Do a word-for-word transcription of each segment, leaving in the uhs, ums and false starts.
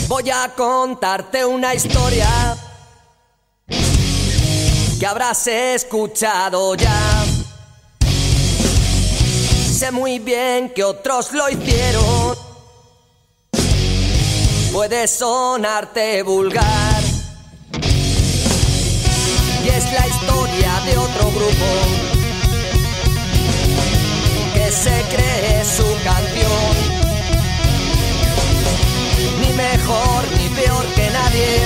Voy a contarte una historia que habrás escuchado ya. Sé muy bien que otros lo hicieron. Puede sonarte vulgar y es la historia de otro grupo que se cree su canción. Ni mejor ni peor que nadie.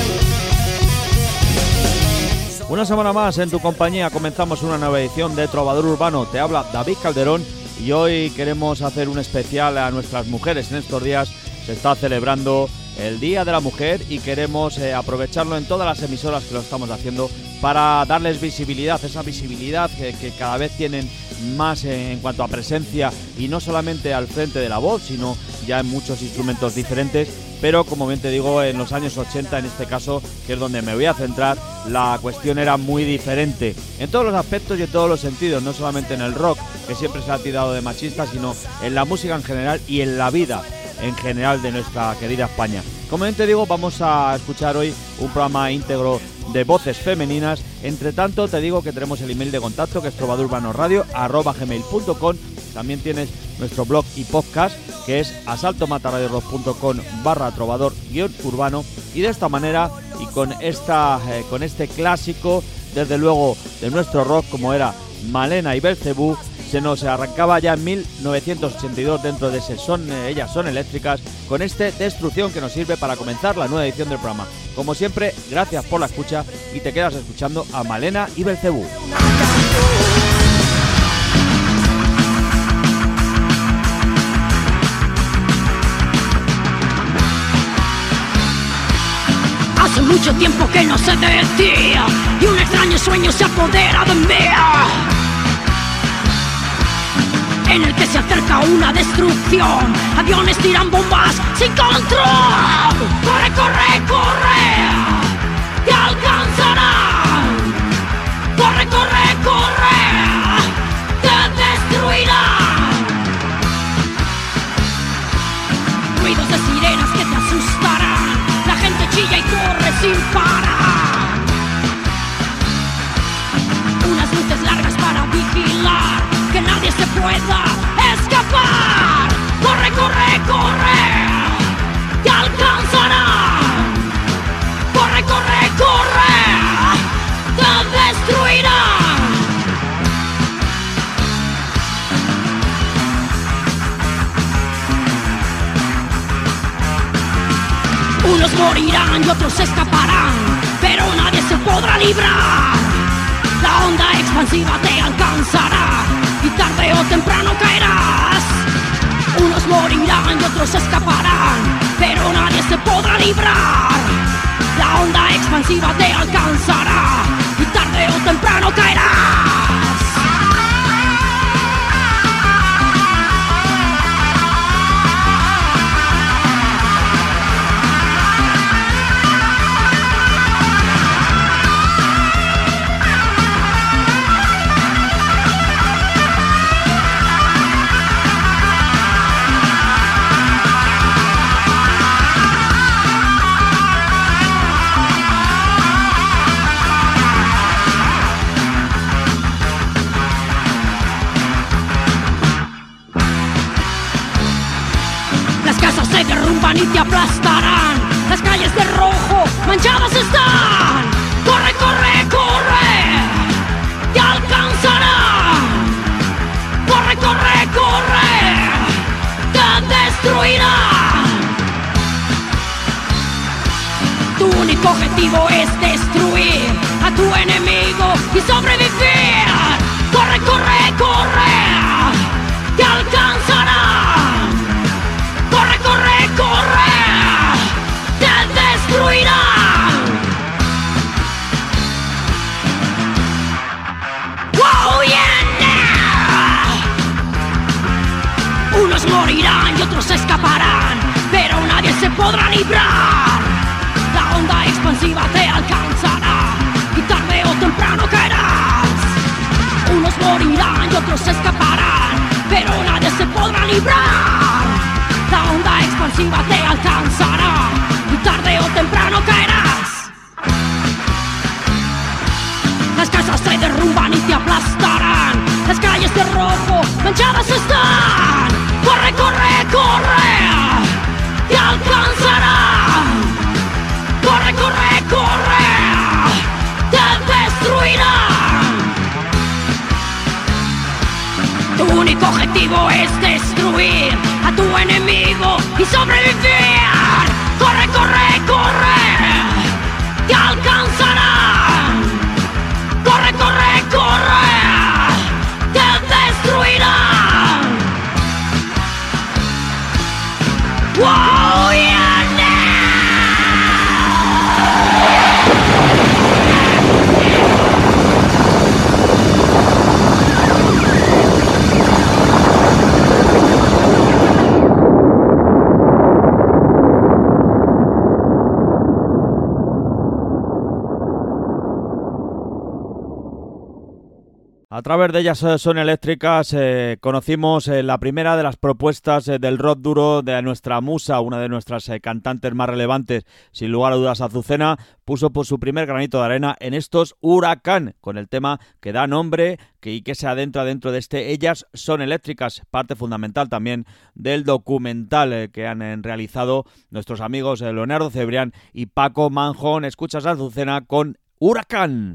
Una semana más en tu compañía comenzamos una nueva edición de Trovador Urbano. Te habla David Calderón y hoy queremos hacer un especial a nuestras mujeres. En estos días se está celebrando el Día de la Mujer y queremos eh, aprovecharlo en todas las emisoras que lo estamos haciendo para darles visibilidad, esa visibilidad que, que cada vez tienen más en cuanto a presencia, y no solamente al frente de la voz, sino ya en muchos instrumentos diferentes. Pero como bien te digo, en los años ochenta, en este caso, que es donde me voy a centrar, la cuestión era muy diferente en todos los aspectos y en todos los sentidos, no solamente en el rock, que siempre se ha tirado de machista, sino en la música en general y en la vida en general de nuestra querida España. Como bien te digo, vamos a escuchar hoy un programa íntegro de voces femeninas. Entre tanto, te digo que tenemos el email de contacto, que es trovadorurbanoradio arroba gmail punto com. También tienes nuestro blog y podcast, que es asaltomataradiorock.com barra trovador guión urbano. Y de esta manera, y con esta eh, con este clásico, desde luego, de nuestro rock, como era Malena y Belcebú, se nos arrancaba ya en mil novecientos ochenta y dos dentro de ese Son, eh, Ellas Son Eléctricas, con este Destrucción, que nos sirve para comenzar la nueva edición del programa. Como siempre, gracias por la escucha y te quedas escuchando a Malena y Belcebú. Hace mucho tiempo que no sé de ti y un extraño sueño se apodera de mí, en el que se acerca una destrucción. Aviones tiran bombas sin control. Corre, corre, corre, te alcanzarán. Corre, corre, corre, te destruirán. Ruidos de sirenas que te asustarán. La gente chilla y corre sin parar. Unas luces largas para vigilar que nadie se pueda escapar. Corre, corre, corre, te alcanzarán. Corre, corre, corre, te destruirán. Unos morirán y otros escaparán, pero nadie se podrá librar. La onda expansiva te alcanzará y tarde o temprano caerás. Unos morirán y otros escaparán, pero nadie se podrá librar. La onda expansiva te alcanzará y tarde o temprano caerás. Se derrumban y te aplastarán. Las calles de rojo manchadas están. Corre, corre, corre, te alcanzarán. Corre, corre, corre, te destruirán. Tu único objetivo es destruir a tu enemigo y sobrevivir. Corre, corre, corre, te alcanzarán. Corre, corre, corre, te destruirán. Wow, yeah, yeah. Unos morirán y otros escaparán, pero nadie se podrá librar. La onda expansiva te alcanzará y tarde o temprano caerás. Unos morirán y otros escaparán, pero nadie se podrá librar. La onda expansiva te alcanzará y tarde objetivo es destruir a tu enemigo y sobrevivir. Corre, corre, corre, te alcanzarán. Corre, corre, corre, te destruirán. Wow, yeah. A través de Ellas Son Eléctricas eh, conocimos eh, la primera de las propuestas eh, del rock duro de nuestra musa, una de nuestras eh, cantantes más relevantes, sin lugar a dudas. Azucena puso por su primer granito de arena en estos Huracán, con el tema que da nombre que, y que se adentra dentro de este Ellas Son Eléctricas, parte fundamental también del documental eh, que han eh, realizado nuestros amigos eh, Leonardo Cebrián y Paco Manjón. Escuchas a Azucena con Huracán.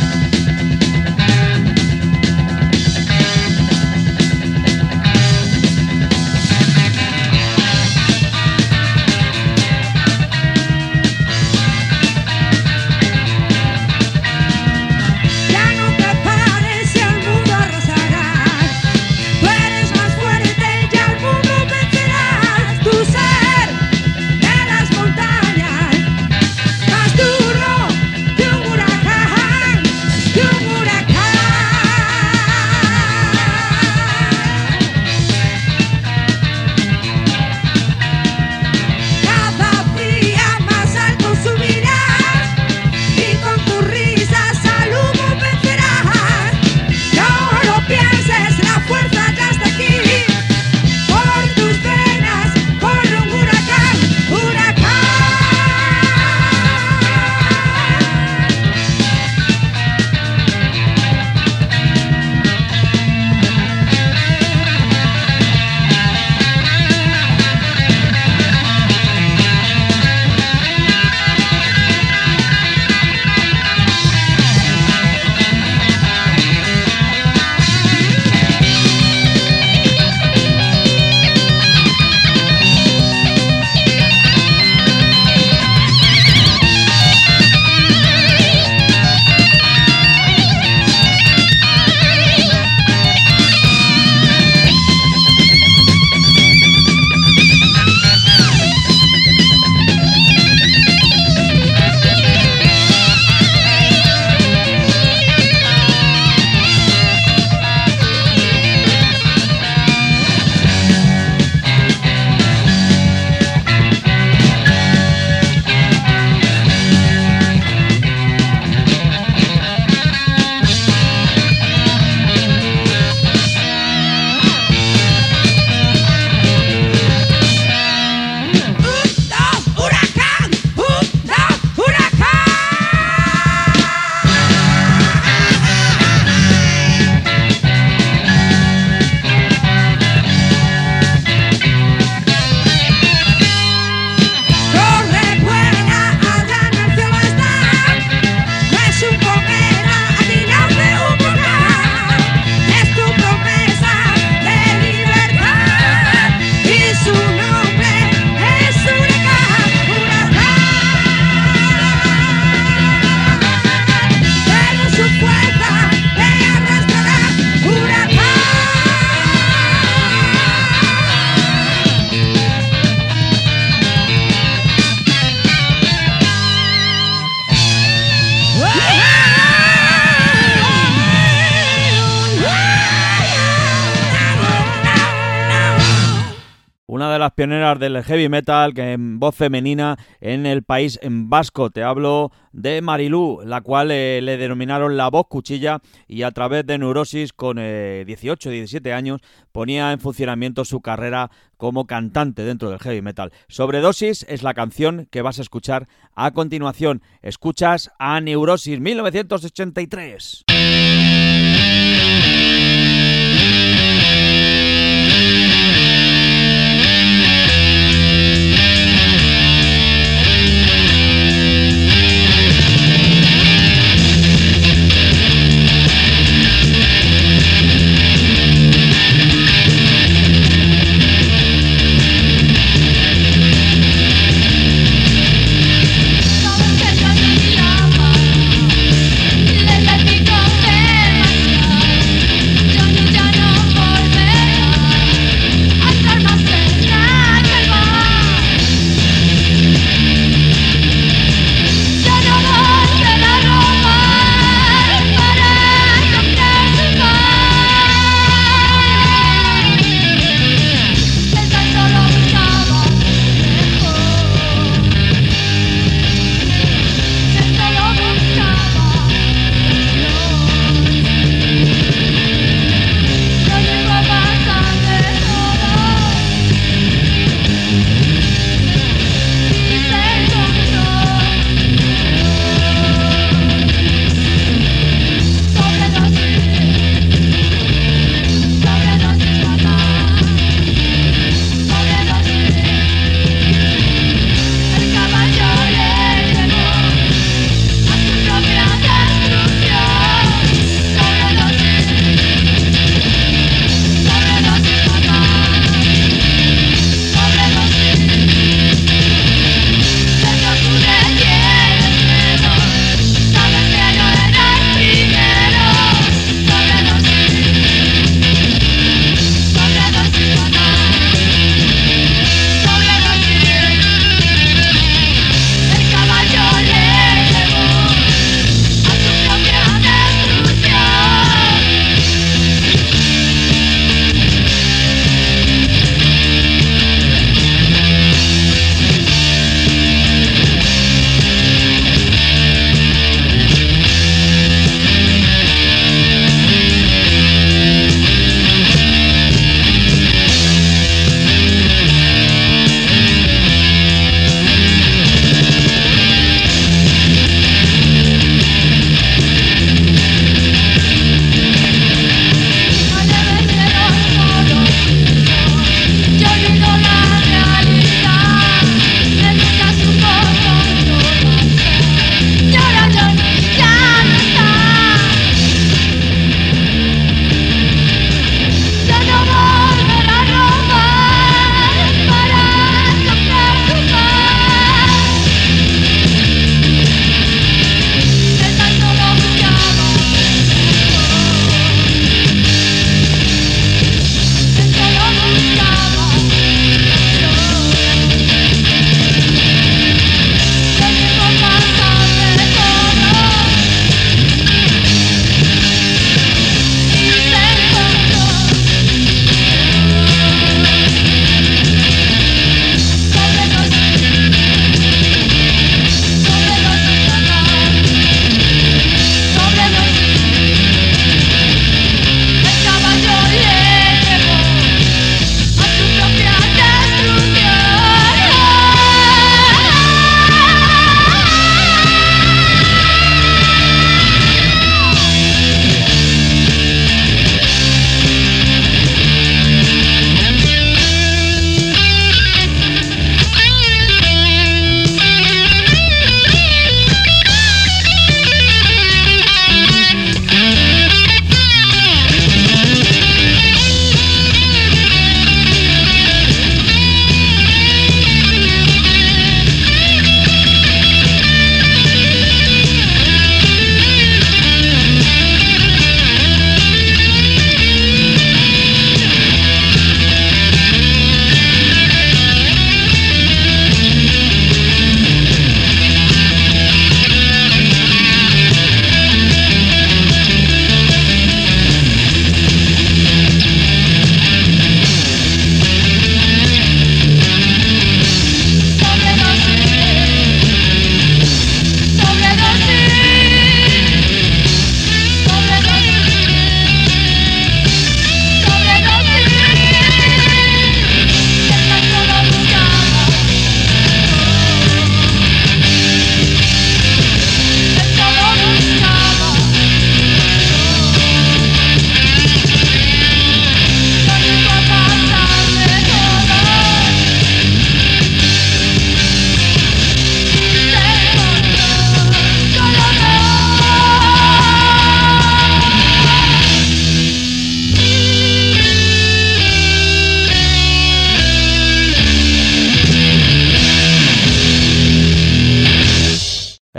Las pioneras del heavy metal, que en voz femenina en el país en vasco. Te hablo de Marilú, la cual eh, le denominaron la voz cuchilla, y a través de Neurosis, con eh, dieciocho, diecisiete años, ponía en funcionamiento su carrera como cantante dentro del heavy metal. Sobredosis es la canción que vas a escuchar a continuación. Escuchas a Neurosis, mil novecientos ochenta y tres.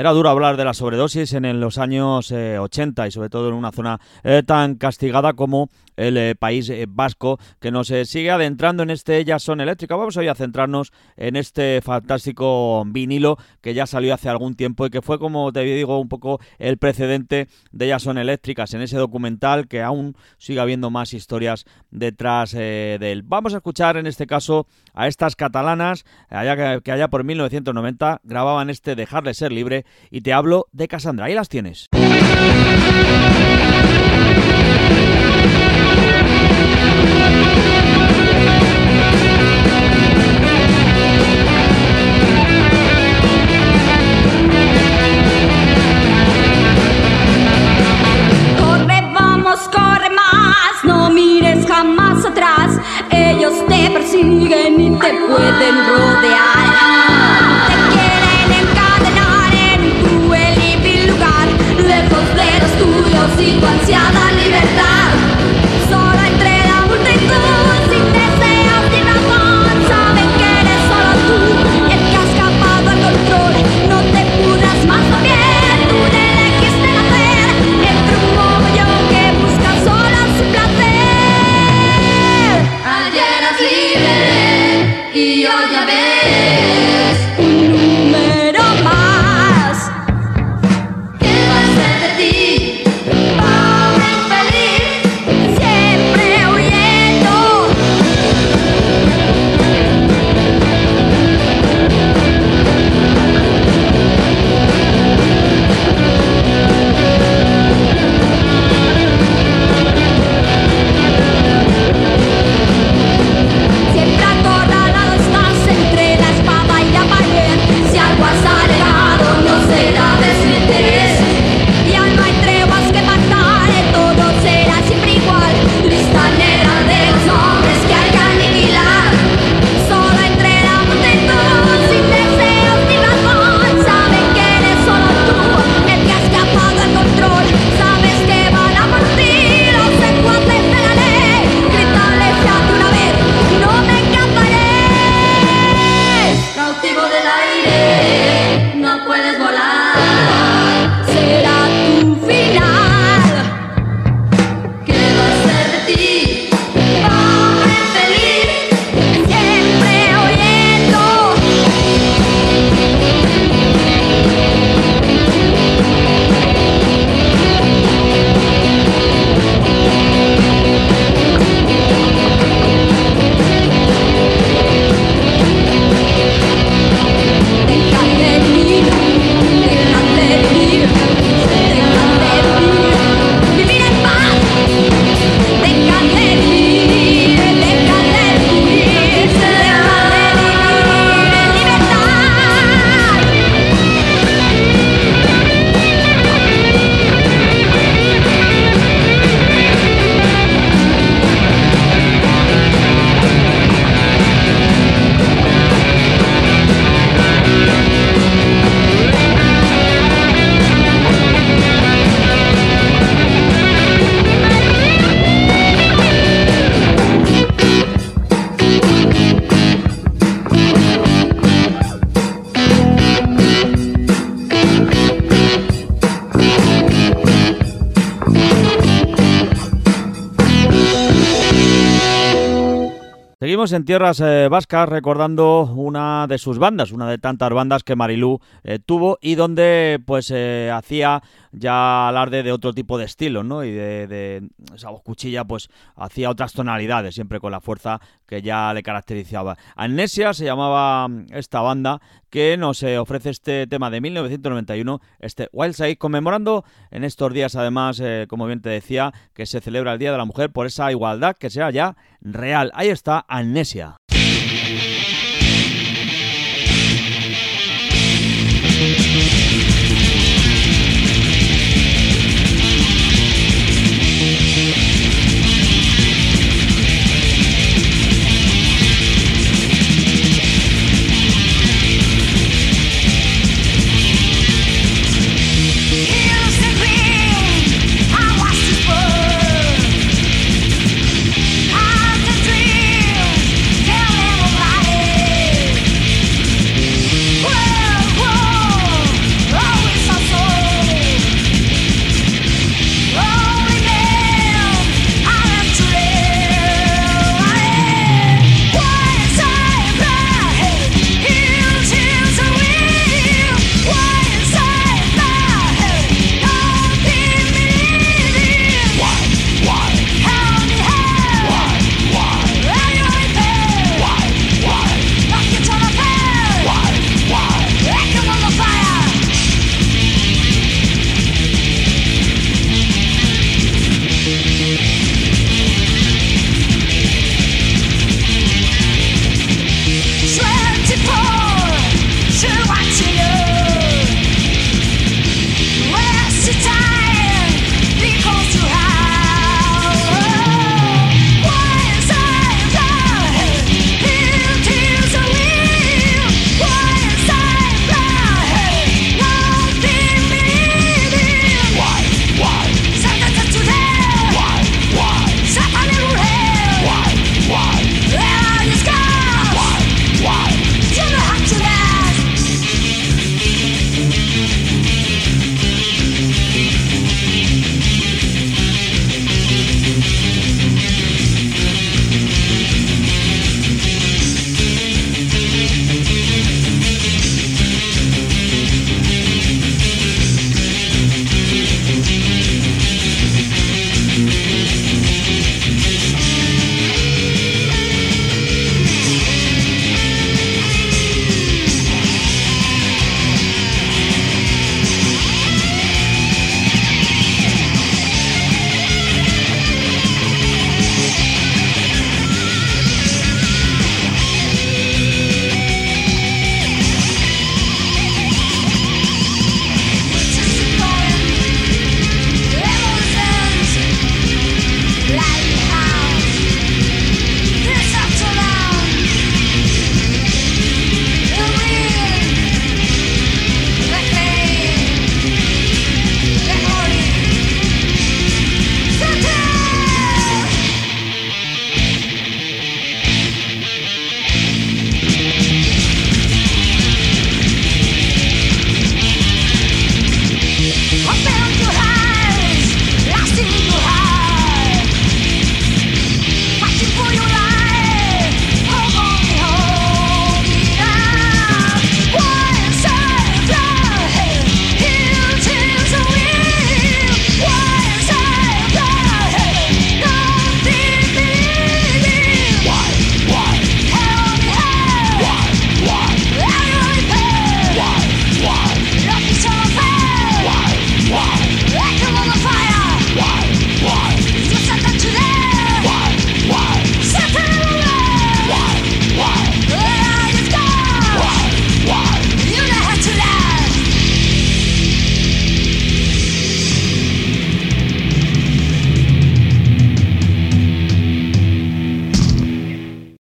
Era duro hablar de la sobredosis en los años eh, ochenta y sobre todo en una zona eh, tan castigada como el eh, País eh, Vasco, que nos eh, sigue adentrando en este Jason Eléctrica. Vamos hoy a centrarnos en este fantástico vinilo que ya salió hace algún tiempo y que fue, como te digo, un poco el precedente de Jason Eléctricas en ese documental, que aún sigue habiendo más historias detrás eh, de él. Vamos a escuchar en este caso a estas catalanas allá que, que allá por mil novecientos noventa grababan este Dejar de ser libre, y te hablo de Cassandra. Ahí las tienes. Corre más, no mires jamás atrás. Ellos te persiguen y te pueden rodear. Te quieren encadenar en un cruel y vil lugar, lejos de los tuyos y tu ansiada libertad. Solo entre la multitud, sin deseos ni razón, saben que eres solo tú el que ha escapado al control. No te pudras más también, tú le elegiste nacer entre un mogollón que busca solo su placer. Ayer eras libre y hoy ya ves un número más. ¿Qué va a ser de ti, pobre infeliz, siempre huyendo? Siempre acorralado estás entre la espada y la pared. Si algo has alegado no será de su interés. Ya no hay treguas que pactar, todo será siempre igual. Lista negra de los hombres que hay que aniquilar. Solo entre la multitud, sin deseos ni razón, saben que eres solo tú el que ha escapado al control. Sabes que van a por ti los secuaces de la ley. Grítales ya de una vez, no me escaparé. Cautivo del aire, no puedes volar. Será tu final. ¿Qué va a ser de ti, pobre infeliz, siempre huyendo? Déjate vivir, déjate vivir, déjate vivir, vivir en paz. Déjate vivir, déjate vivir, déjate vivir en libertad. Seguimos en tierras eh, vascas recordando una de sus bandas, una de tantas bandas que Marilú eh, tuvo y donde pues eh, hacía ya alarde de otro tipo de estilo, ¿no? Y de, de esa voz cuchilla pues hacía otras tonalidades, siempre con la fuerza que ya le caracterizaba. Amnesia se llamaba esta banda que nos eh, ofrece este tema de mil novecientos noventa y uno, este Wild Side, conmemorando en estos días además, eh, como bien te decía, que se celebra el Día de la Mujer por esa igualdad que sea ya real. Ahí está Amnesia. Tell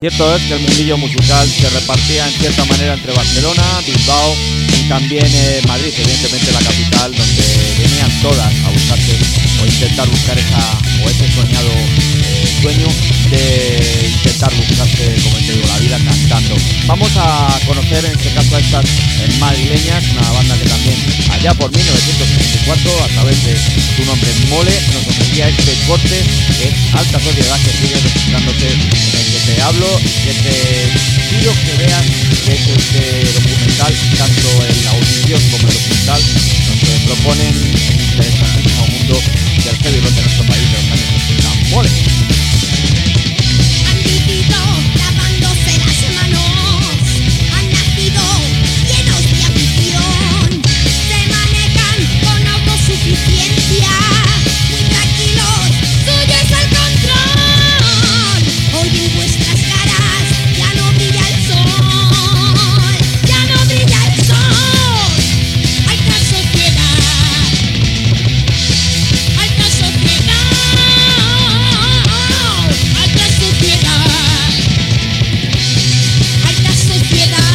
Cierto es que el mundillo musical se repartía en cierta manera entre Barcelona, Bilbao y también eh, Madrid, evidentemente la capital, donde venían todas a buscarse o intentar buscar esa o ese soñado eh, sueño de intentar buscarse, como te digo, la vida cantando. Vamos a conocer en este caso a estas eh, madrileñas, una banda que también allá por mil novecientos setenta y cuatro, a través de su nombre Mole, nos ofrecía este corte que es Alta Sociedad, que sigue registrándose, en el que te hablo y que te pido que veas que es este documental, tanto en la audición como en el documental, nos eh, proponen el interesantísimo mundo del heavy rock de nuestro país de los años ochenta. Mole. Han vivido lavándose las manos, han nacido llenos de ambición, se manejan con autosuficiencia, muy tranquilos, suyo es el control. Hoy en vuestras caras ya no brilla el sol, ya no brilla el sol. Alta sociedad, alta sociedad, alta sociedad, alta sociedad.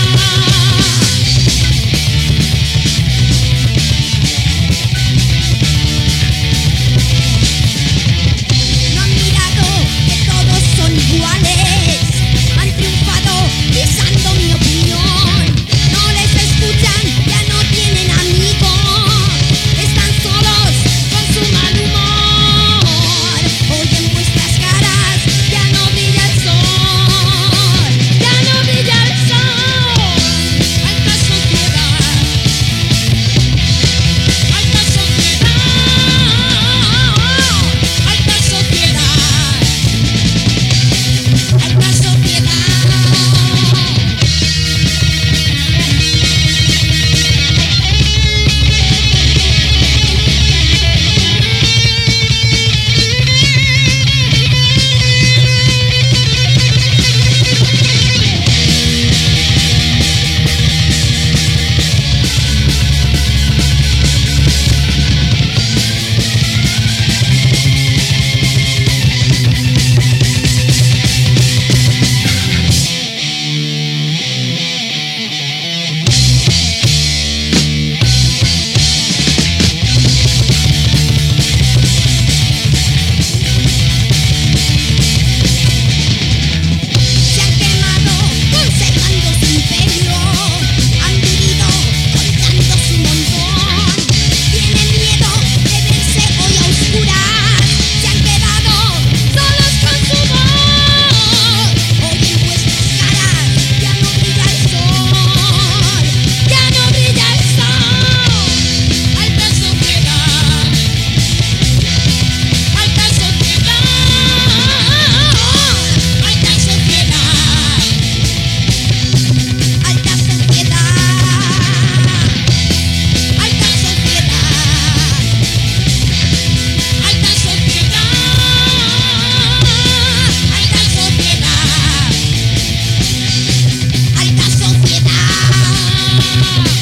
No han mirado que todos son iguales, han triunfado pisando mi opinión. No les escuchan, ya no tienen amigos, están solos con su mal humor. Hoy en vuestras caras ya no brilla el sol, ya no brilla el sol. Alta sociedad, alta sociedad, alta sociedad, alta sociedad. Se han quemado conservando su imperio, han vivido contando su montón. Tienen miedo de verse hoy a oscuras, se han quedado solos con su voz. Hoy en vuestras caras ya no brilla el sol, ya no brilla el sol. Alta sociedad, alta sociedad, alta sociedad, alta sociedad, alta sociedad, alta sociedad, alta sociedad.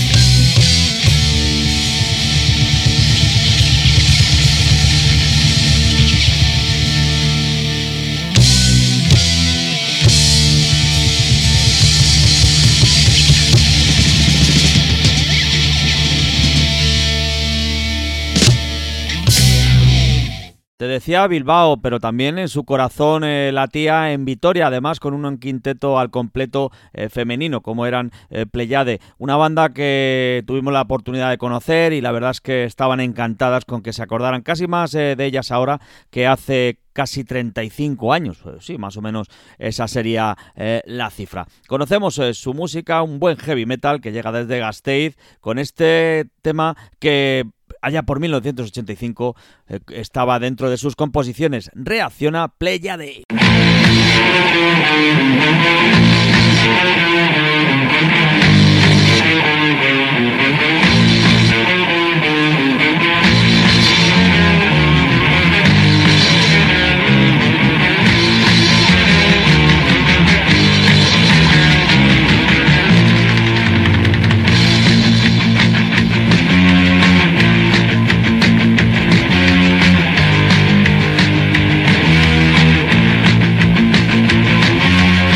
Te decía Bilbao, pero también en su corazón eh, latía en Vitoria, además con un quinteto al completo eh, femenino, como eran eh, Pleiade, una banda que tuvimos la oportunidad de conocer y la verdad es que estaban encantadas con que se acordaran casi más eh, de ellas ahora que hace casi treinta y cinco años, pues sí, más o menos esa sería eh, la cifra. Conocemos eh, su música, un buen heavy metal que llega desde Gasteiz, con este tema que allá por mil novecientos ochenta y cinco eh, estaba dentro de sus composiciones. Reacciona Pleiade. Alta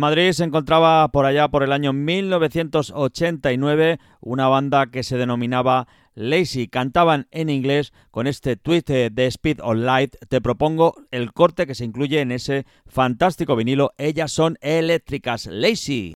Madrid se encontraba por allá por el año mil novecientos ochenta y nueve una banda que se denominaba Lazy. Cantaban en inglés. Con este tweet de Speed of Light te propongo el corte que se incluye en ese fantástico vinilo. Ellas son eléctricas. Lazy.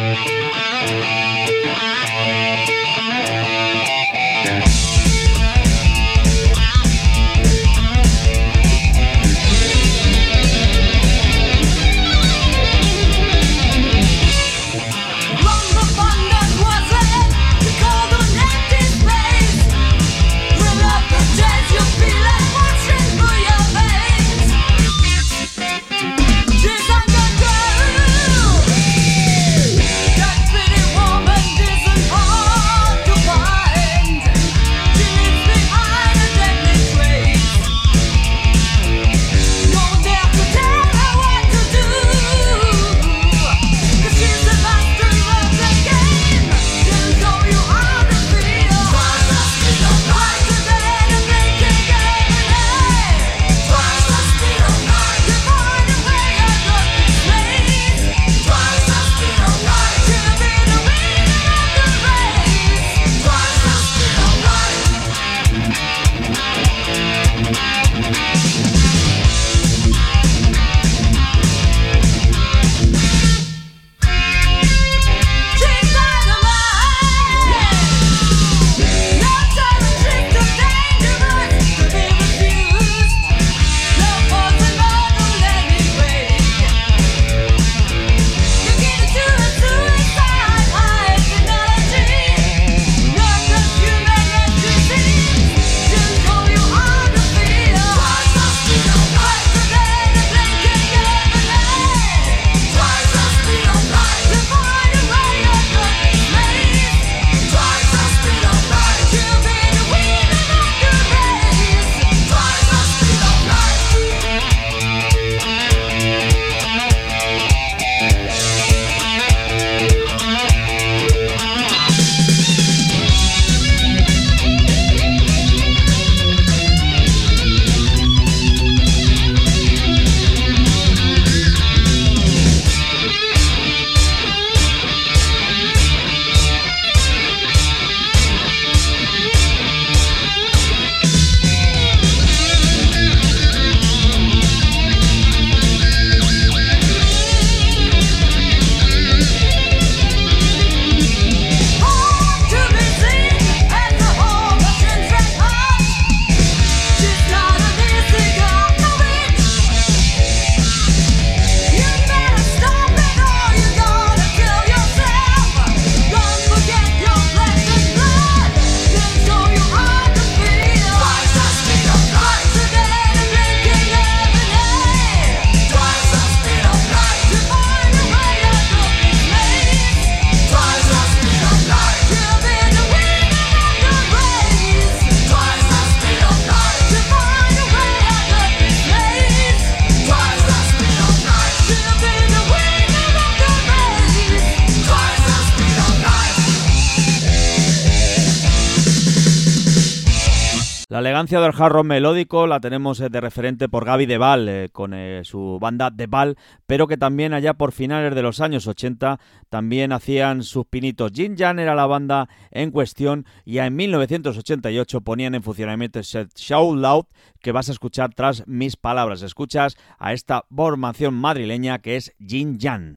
La elegancia del hard rock melódico la tenemos de referente por Gaby Deval, eh, con eh, su banda Deval, pero que también allá por finales de los años ochenta también hacían sus pinitos. Jin Jan era la banda en cuestión y en mil novecientos ochenta y ocho ponían en funcionamiento ese Shout Loud que vas a escuchar tras mis palabras. Escuchas a esta formación madrileña que es Jin Jan.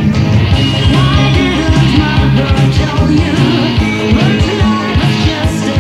Tell you, words that I have just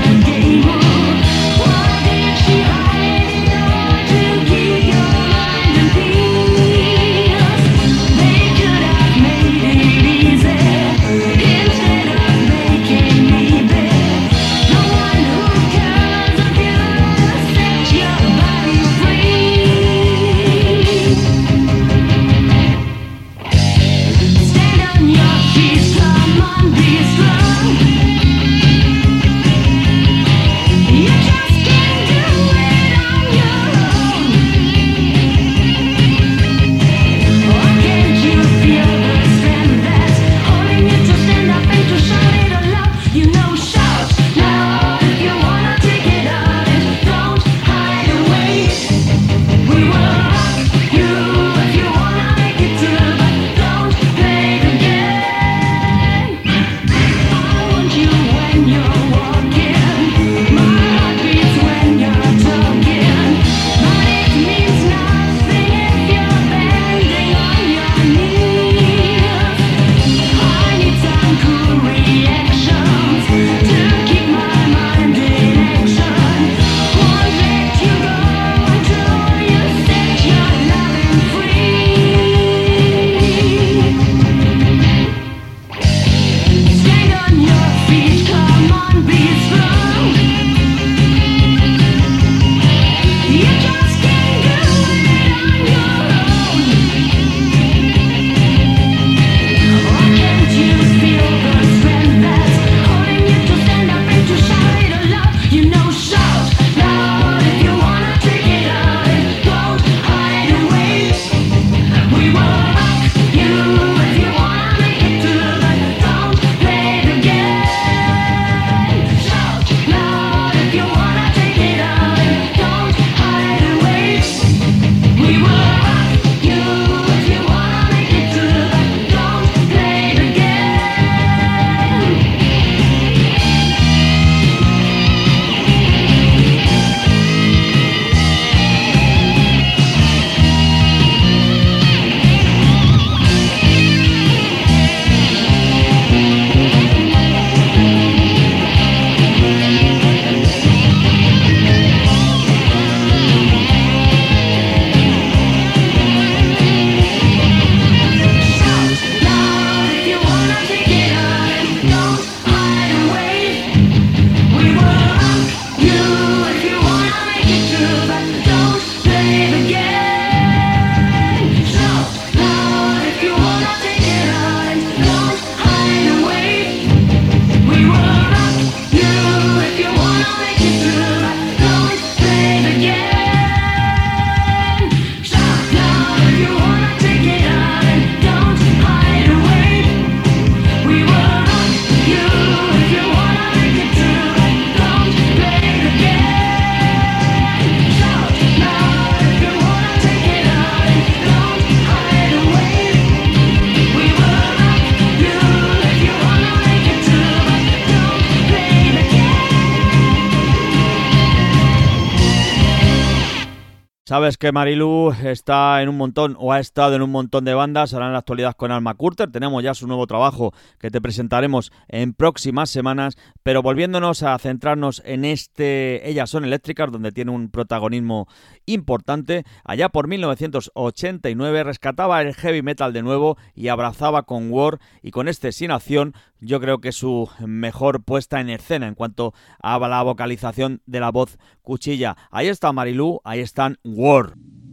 Sabes que Marilu está en un montón, o ha estado en un montón de bandas, ahora en la actualidad con Alma Courter. Tenemos ya su nuevo trabajo que te presentaremos en próximas semanas, pero volviéndonos a centrarnos en este Ellas son eléctricas, donde tiene un protagonismo importante. Allá por mil novecientos ochenta y nueve rescataba el heavy metal de nuevo y abrazaba con War, y con este Sin Acción yo creo que es su mejor puesta en escena en cuanto a la vocalización de la voz cuchilla. Ahí está Marilu, ahí están War.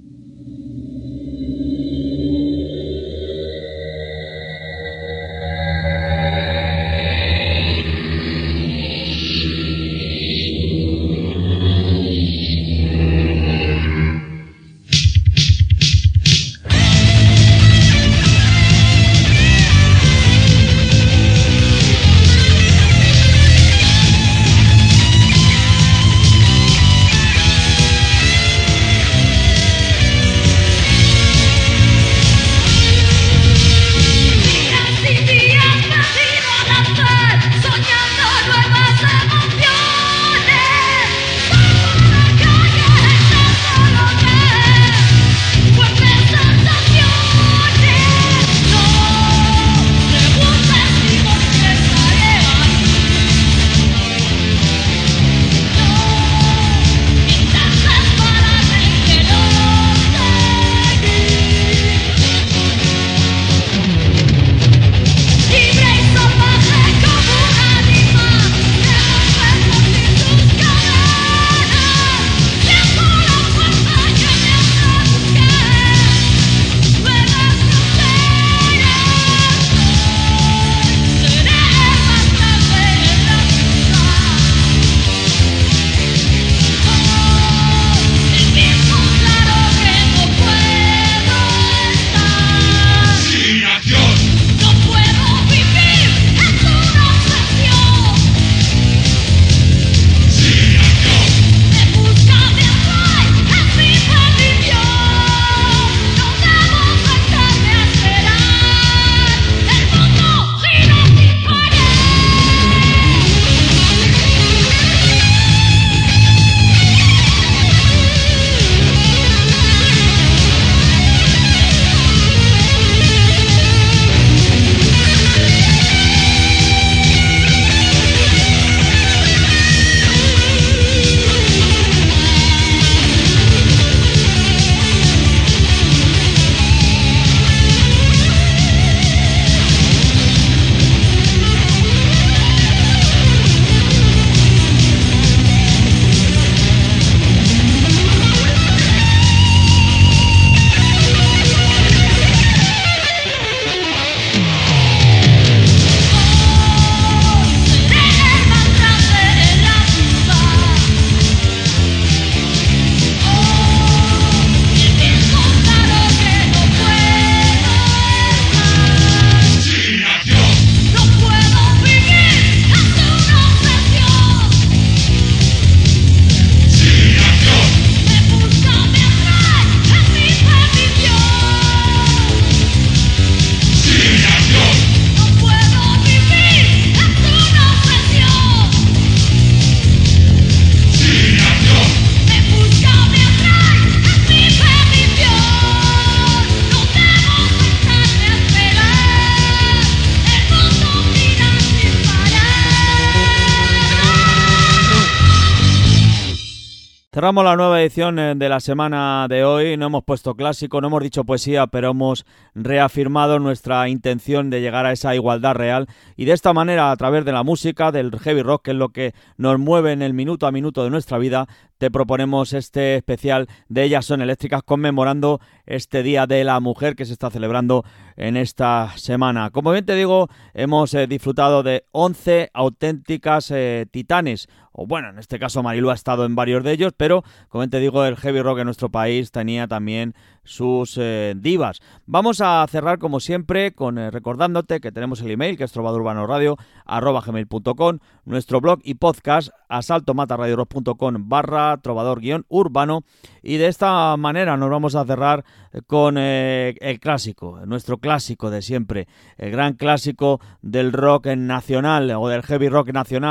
Cerramos la nueva edición de la semana de hoy. No hemos puesto clásico, no hemos dicho poesía, pero hemos reafirmado nuestra intención de llegar a esa igualdad real, y de esta manera, a través de la música, del heavy rock, que es lo que nos mueve en el minuto a minuto de nuestra vida, te proponemos este especial de Ellas son eléctricas, conmemorando este Día de la Mujer que se está celebrando en esta semana. Como bien te digo, hemos eh, disfrutado de once auténticas eh, titanes, o bueno, en este caso Marilu ha estado en varios de ellos, pero como bien te digo, el heavy rock en nuestro país tenía también sus eh, divas. Vamos a cerrar como siempre con eh, recordándote que tenemos el email, que es trovadurbanorradio arroba gmail punto com, nuestro blog y podcast asaltomatarradiorock punto com barra trovador guión urbano, y de esta manera nos vamos a cerrar con eh, el clásico, nuestro clásico de siempre, el gran clásico del rock nacional o del heavy rock nacional.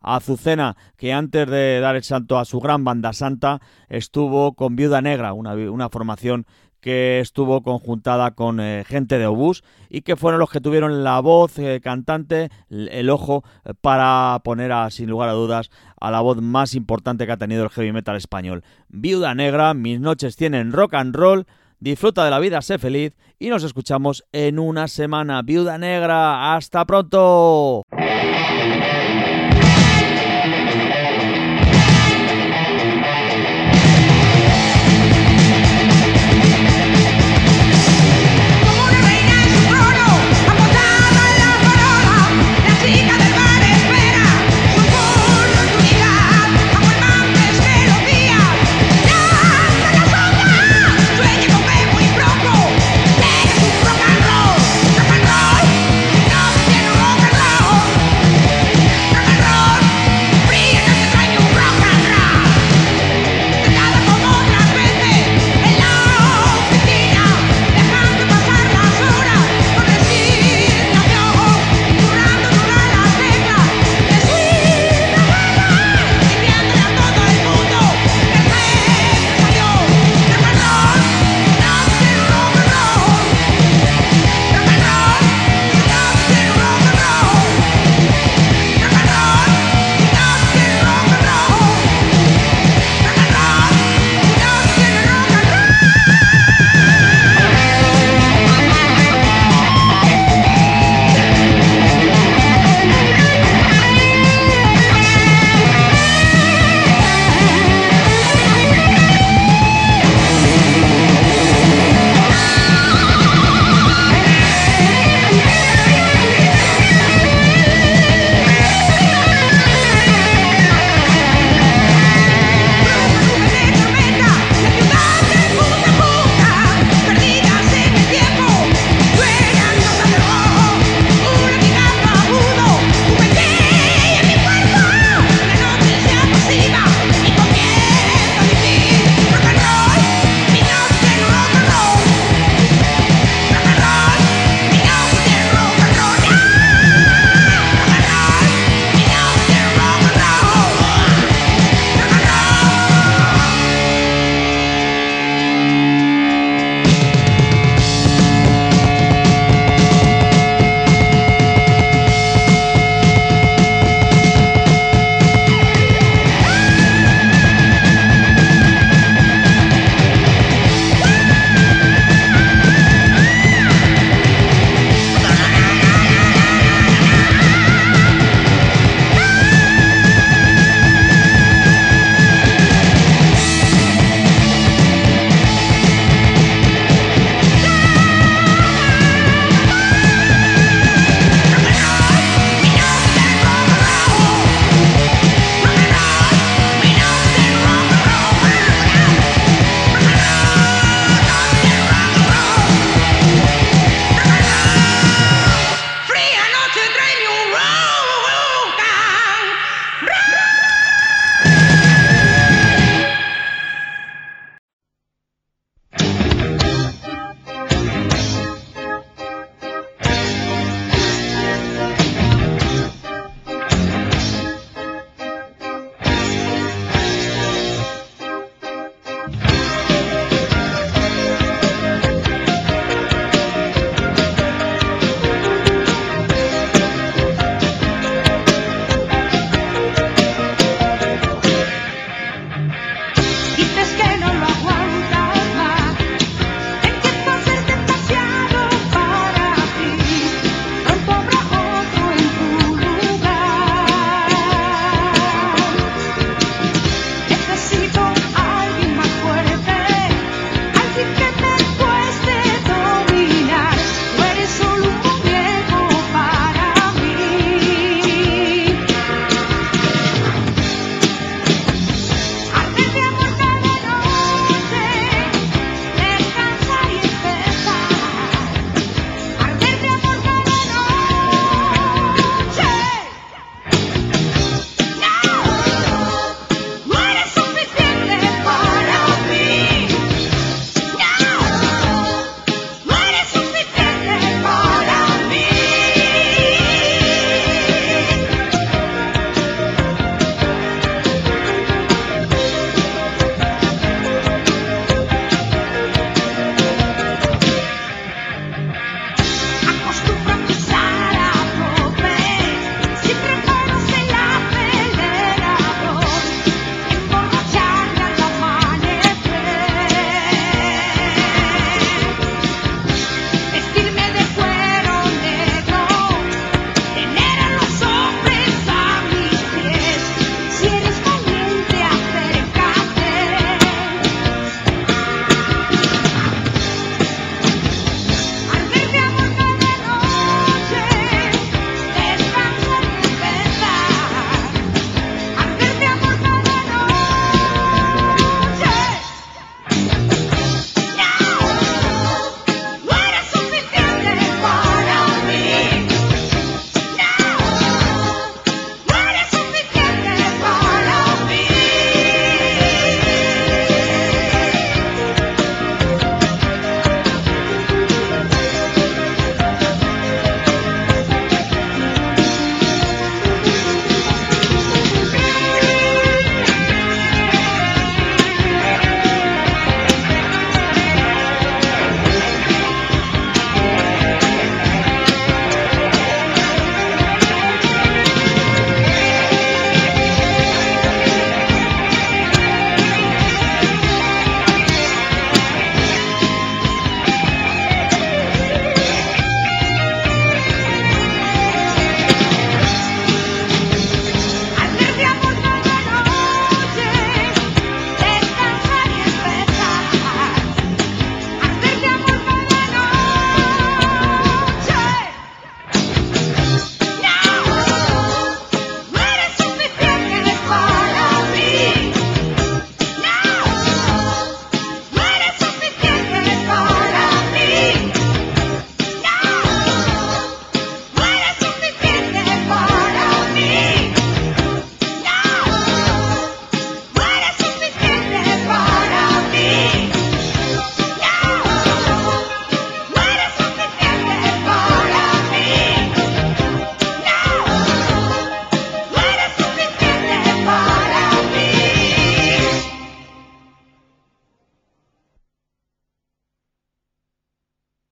Azucena, que antes de dar el salto a su gran banda Santa, estuvo con Viuda Negra, una, una formación que estuvo conjuntada con eh, gente de Obús y que fueron los que tuvieron la voz eh, cantante, el ojo eh, para poner a, sin lugar a dudas, a la voz más importante que ha tenido el heavy metal español. Viuda Negra, mis noches tienen rock and roll, disfruta de la vida, sé feliz y nos escuchamos en una semana. Viuda Negra, ¡hasta pronto!